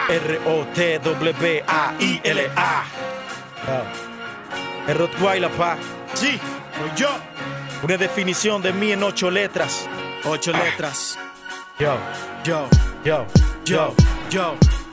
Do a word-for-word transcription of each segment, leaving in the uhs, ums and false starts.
R O T W A I L A. El Rottweiler, pa. Sí, soy yo. Una definición de mí en ocho letras. Ocho letras. Yo, Yo, yo, yo, yo.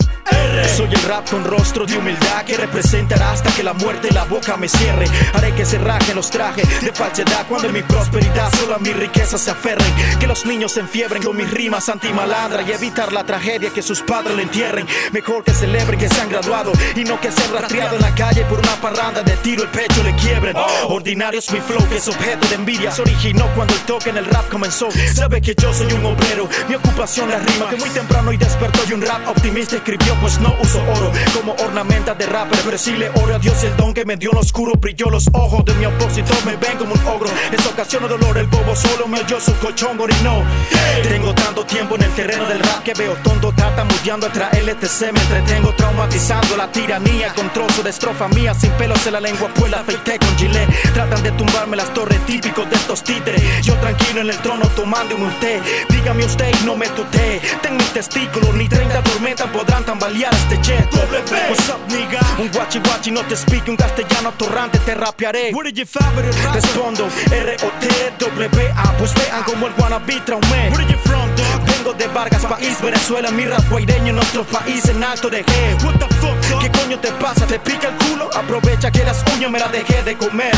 Soy el rap con rostro de humildad que representará hasta que la muerte la boca me cierre. Haré que se rajen los trajes de falsedad cuando en mi prosperidad solo a mi riqueza se aferren. Que los niños se enfiebren con mis rimas antimalandra y evitar la tragedia que sus padres le entierren. Mejor que celebren que se han graduado y no que se han rastreado en la calle por una parranda de tiro el pecho le quiebren. Ordinario es mi flow que es objeto de envidia. Se originó cuando el toque en el rap comenzó. Sabe que yo soy un obrero, mi ocupación la rima. Que muy temprano y despertó y un rap optimista escribió. Pues no uso oro como ornamenta de rapper, pero sí le oro a Dios el don que me dio en lo oscuro. Brilló los ojos de mi opositor, me ven como un ogro. Eso ocasiona dolor, el bobo solo me oyó su colchón no. Tengo tanto tiempo en el terreno del rap que veo tonto tartamudeando atrás L T C. Me entretengo traumatizando la tiranía con trozo de estrofa mía. Sin pelos en la lengua pues la afeité con gilet. Tratan de tumbarme las torres típicos de estos títeres. Yo tranquilo en el trono tomando un té. Dígame usted y no me tutee. Ten mis testículos, ni treinta tormentas podrán tambalear este jet. What's up, nigga? Un guachi guachi no te explique, un castellano atorrante te rapearé. What did you favorite rapper? Respondo R O T W A. Pues vean como el wannabe traumé. Where you from, dog? Vengo de Vargas, país Venezuela, mi rap guaireño, nuestro país en alto de G. What the fuck, dog? ¿Qué coño te pasa? ¿Te pica el culo? Aprovecha que las uñas me las dejé de comer.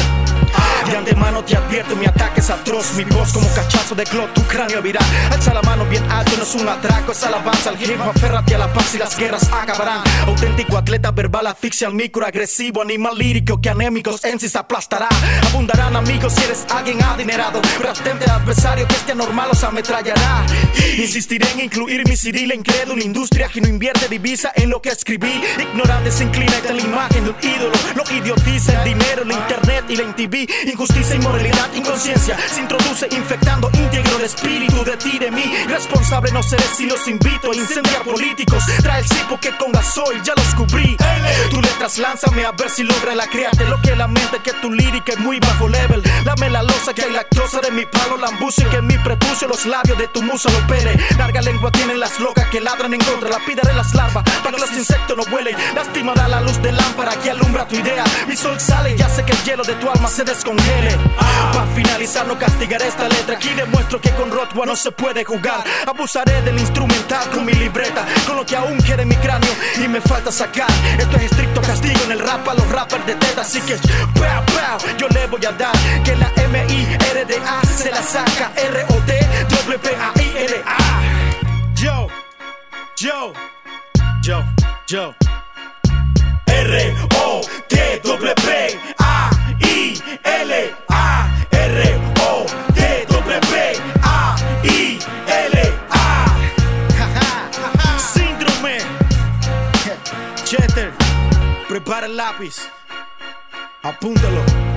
De antemano te advierto, mi ataque es atroz. Mi voz como cachazo de glock, tu cráneo virá. Alza la mano bien alto, no es un atraco, es alabanza al hip hop. Aférrate a la paz y las guerras acabarán. Auténtico atleta verbal, asfixia al micro, agresivo, animal lírico que anémicos en sí se aplastará. Abundarán amigos si eres alguien adinerado, pero atente al adversario que este anormal los ametrallará. Insistiré en incluir mi Ciril en credo, una industria que no invierte divisa en lo que escribí. Ignorante se inclina ante la imagen de un ídolo, lo idiotiza el dinero, la internet y la M T V. Injusticia, inmoralidad, inconsciencia se introduce infectando íntegro el espíritu de ti, de mí. Responsable no seré si los invito a incendiar políticos. Trae el cipo que con gasoil ya los cubrí. Tus letras lánzame a ver si logra la crearte. Lo que la mente que tu lírica es muy bajo level. Dame la losa que hay lactosa de mi palo, lambuce que en mi prepucio los labios de tu musa lo pere. Larga lengua tienen las locas que ladran en contra. Lapidaré las larvas para que los insectos no vuelen. Lastimará la luz de lámpara que alumbra tu idea. Mi sol sale y hace que el hielo de tu alma se descongele. Ah. Para finalizar no castigaré esta letra. Aquí demuestro que con Rottweiler no se puede jugar. Abusaré del instrumental con mi libreta, con lo que aún queda en mi cráneo y me falta sacar. Esto es estricto castigo en el rap a los rappers de teta. Así que pow, pow, yo le voy a dar que la M I R D A se la saca R O T W A I L A. Yo, yo, yo, yo. R O T W A I L A. R O T W A I L A. Síndrome. Cheter, prepara el lápiz. Apúntalo.